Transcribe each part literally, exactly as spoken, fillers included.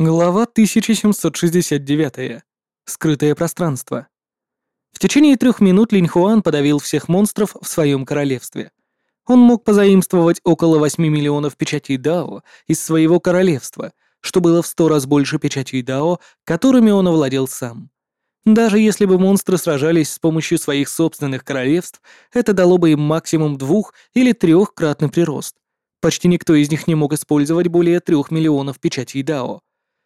Глава тысяча семьсот шестьдесят девять. Скрытое пространство. В течение трех минут Линь Хуан подавил всех монстров в своем королевстве. Он мог позаимствовать около восьми миллионов печатей Дао из своего королевства, что было в сто раз больше печатей Дао, которыми он овладел сам. Даже если бы монстры сражались с помощью своих собственных королевств, это дало бы им максимум двух- или трехкратный прирост. Почти никто из них не мог использовать более трех миллионов печатей Дао.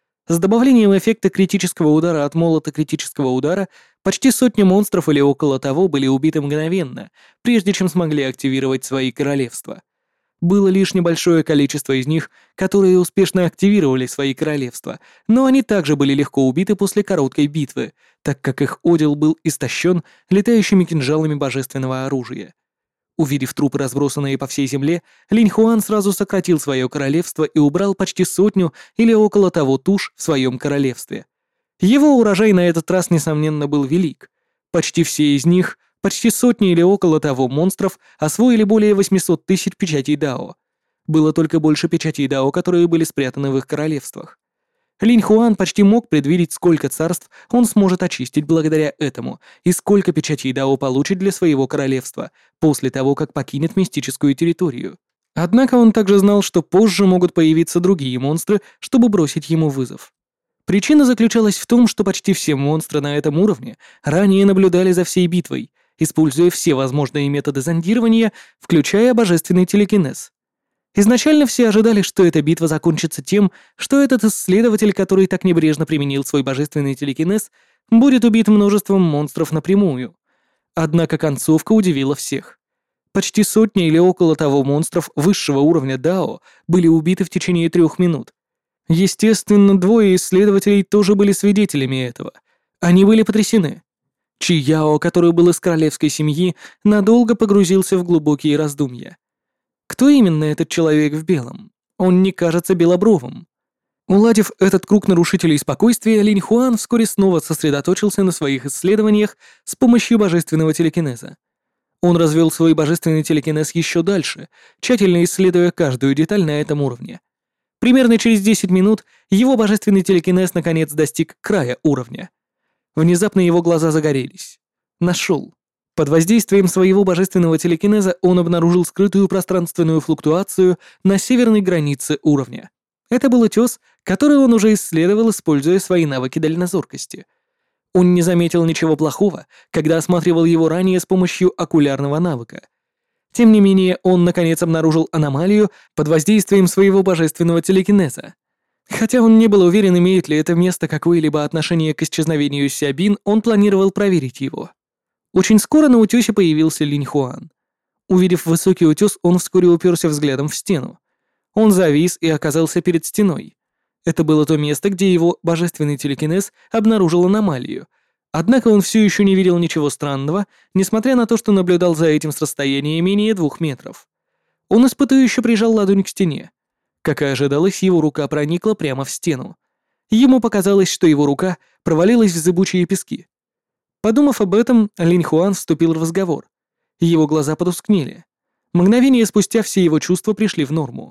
С добавлением эффекта критического удара от молота критического удара почти сотни монстров или около того были убиты мгновенно, прежде чем смогли активировать свои королевства. Было лишь небольшое количество из них, которые успешно активировали свои королевства, но они также были легко убиты после короткой битвы, так как их одел был истощен летающими кинжалами божественного оружия. Увидев трупы, разбросанные по всей земле, Линь Хуан сразу сократил свое королевство и убрал почти сотню или около того туш в своем королевстве. Его урожай на этот раз, несомненно, был велик. Почти все из них, почти сотни или около того монстров, освоили более восьмисот тысяч печатей Дао. Было только больше печатей Дао, которые были спрятаны в их королевствах. Линь Хуан почти мог предвидеть, сколько царств он сможет очистить благодаря этому и сколько печатей Дао получит для своего королевства после того, как покинет мистическую территорию. Однако он также знал, что позже могут появиться другие монстры, чтобы бросить ему вызов. Причина заключалась в том, что почти все монстры на этом уровне ранее наблюдали за всей битвой, используя все возможные методы зондирования, включая божественный телекинез. Изначально все ожидали, что эта битва закончится тем, что этот исследователь, который так небрежно применил свой божественный телекинез, будет убит множеством монстров напрямую. Однако концовка удивила всех. Почти сотня или около того монстров высшего уровня Дао были убиты в течение трех минут. Естественно, двое исследователей тоже были свидетелями этого. Они были потрясены. Чи Яо, который был из королевской семьи, надолго погрузился в глубокие раздумья. Кто именно этот человек в белом? Он не кажется белобровым. Уладив этот круг нарушителей спокойствия, Линь Хуан вскоре снова сосредоточился на своих исследованиях с помощью божественного телекинеза. Он развел свой божественный телекинез еще дальше, тщательно исследуя каждую деталь на этом уровне. Примерно через десять минут его божественный телекинез наконец достиг края уровня. Внезапно его глаза загорелись. Нашел. Под воздействием своего божественного телекинеза он обнаружил скрытую пространственную флуктуацию на северной границе уровня. Это был утес, который он уже исследовал, используя свои навыки дальнозоркости. Он не заметил ничего плохого, когда осматривал его ранее с помощью окулярного навыка. Тем не менее, он наконец обнаружил аномалию под воздействием своего божественного телекинеза. Хотя он не был уверен, имеет ли это место какое-либо отношение к исчезновению Сябин, он планировал проверить его. Очень скоро на утёсе появился Линь Хуан. Увидев высокий утёс, он вскоре уперся взглядом в стену. Он завис и оказался перед стеной. Это было то место, где его божественный телекинез обнаружил аномалию. Однако он все еще не видел ничего странного, несмотря на то, что наблюдал за этим с расстояния менее двух метров. Он испытующе прижал ладонь к стене. Как и ожидалось, его рука проникла прямо в стену. Ему показалось, что его рука провалилась в зыбучие пески. Подумав об этом, Линь Хуан вступил в разговор. Его глаза потускнели. Мгновение спустя все его чувства пришли в норму.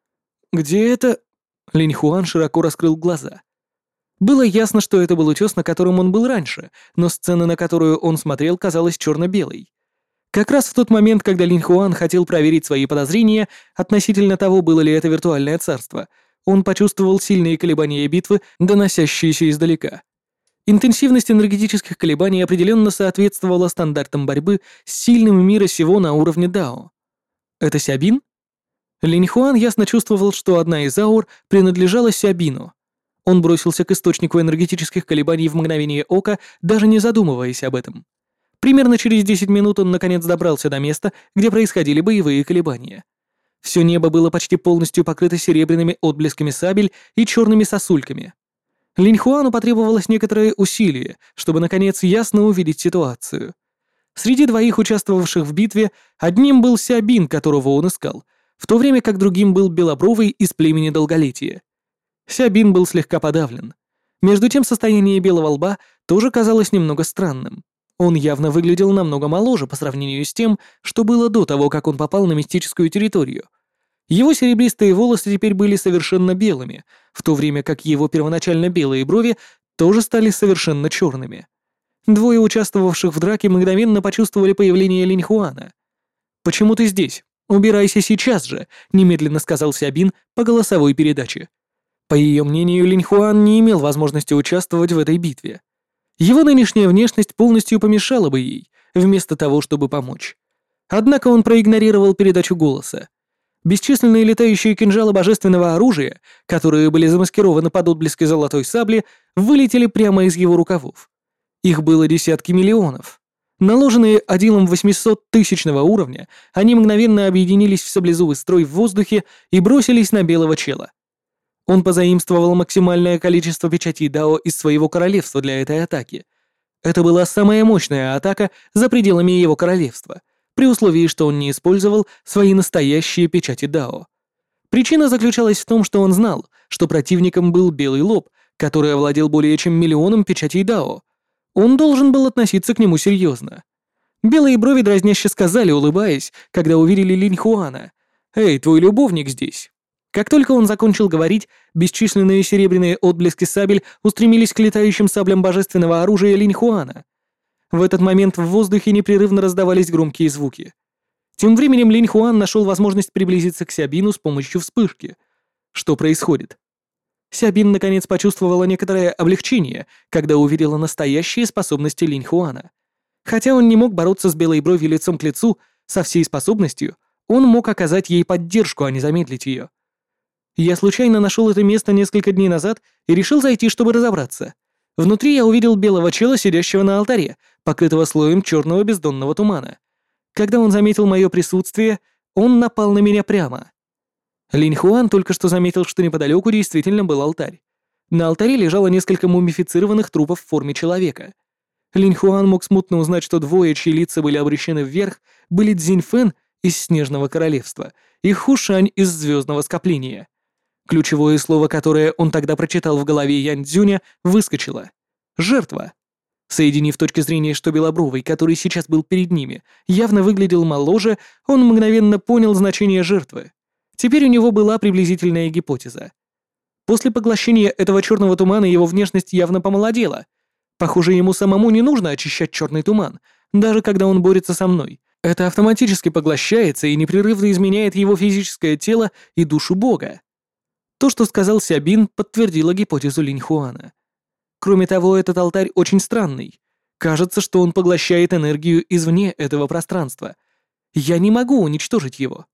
«Где это?» Линь Хуан широко раскрыл глаза. Было ясно, что это был утес, на котором он был раньше, но сцена, на которую он смотрел, казалась черно-белой. Как раз в тот момент, когда Линь Хуан хотел проверить свои подозрения относительно того, было ли это виртуальное царство, он почувствовал сильные колебания битвы, доносящиеся издалека. Интенсивность энергетических колебаний определенно соответствовала стандартам борьбы с сильным мира сего на уровне Дао. Это Сябин? Линь Хуан ясно чувствовал, что одна из аур принадлежала Сябину. Он бросился к источнику энергетических колебаний в мгновение ока, даже не задумываясь об этом. Примерно через десять минут он наконец добрался до места, где происходили боевые колебания. Все небо было почти полностью покрыто серебряными отблесками сабель и черными сосульками. Линь Хуану потребовалось некоторое усилие, чтобы наконец ясно увидеть ситуацию. Среди двоих участвовавших в битве одним был Сябин, которого он искал, в то время как другим был Белобровый из племени Долголетия. Сябин был слегка подавлен. Между тем состояние Белого Лба тоже казалось немного странным. Он явно выглядел намного моложе по сравнению с тем, что было до того, как он попал на мистическую территорию. Его серебристые волосы теперь были совершенно белыми, в то время как его первоначально белые брови тоже стали совершенно черными. Двое участвовавших в драке мгновенно почувствовали появление Линьхуана. «Почему ты здесь? Убирайся сейчас же», — немедленно сказал Сябин по голосовой передаче. По ее мнению, Линьхуан не имел возможности участвовать в этой битве. Его нынешняя внешность полностью помешала бы ей, вместо того, чтобы помочь. Однако он проигнорировал передачу голоса. Бесчисленные летающие кинжалы божественного оружия, которые были замаскированы под отблески золотой сабли, вылетели прямо из его рукавов. Их было десятки миллионов. Наложенные Адилом восьмисоттысячного уровня, они мгновенно объединились в саблезубый строй в воздухе и бросились на белого чела. Он позаимствовал максимальное количество печатей Дао из своего королевства для этой атаки. Это была самая мощная атака за пределами его королевства, при условии, что он не использовал свои настоящие печати Дао. Причина заключалась в том, что он знал, что противником был Белый Лоб, который овладел более чем миллионом печатей Дао. Он должен был относиться к нему серьезно. Белые брови дразняще сказали, улыбаясь, когда увидели Линьхуана: «Эй, твой любовник здесь». Как только он закончил говорить, бесчисленные серебряные отблески сабель устремились к летающим саблям божественного оружия Линьхуана. В этот момент в воздухе непрерывно раздавались громкие звуки. Тем временем Линьхуан нашел возможность приблизиться к Сябину с помощью вспышки. Что происходит? Сябин наконец почувствовала некоторое облегчение, когда увидела настоящие способности Линьхуана. Хотя он не мог бороться с белой бровью лицом к лицу, со всей способностью он мог оказать ей поддержку, а не замедлить ее. Я случайно нашел это место несколько дней назад и решил зайти, чтобы разобраться. Внутри я увидел белого чела, сидящего на алтаре, покрытого слоем черного бездонного тумана. Когда он заметил мое присутствие, он напал на меня прямо. Линьхуан только что заметил, что неподалеку действительно был алтарь. На алтаре лежало несколько мумифицированных трупов в форме человека. Линьхуан мог смутно узнать, что двое, чьи лица были обращены вверх, были Цзиньфэн из Снежного Королевства и Хушань из Звездного Скопления. Ключевое слово, которое он тогда прочитал в голове Янь Цзюня, выскочило. «Жертва». Соединив точки зрения, что Белобровый, который сейчас был перед ними, явно выглядел моложе, он мгновенно понял значение жертвы. Теперь у него была приблизительная гипотеза. После поглощения этого черного тумана его внешность явно помолодела. Похоже, ему самому не нужно очищать черный туман, даже когда он борется со мной. Это автоматически поглощается и непрерывно изменяет его физическое тело и душу бога. То, что сказал Сябин, подтвердило гипотезу Линьхуана. Кроме того, этот алтарь очень странный. Кажется, что он поглощает энергию извне этого пространства. Я не могу уничтожить его.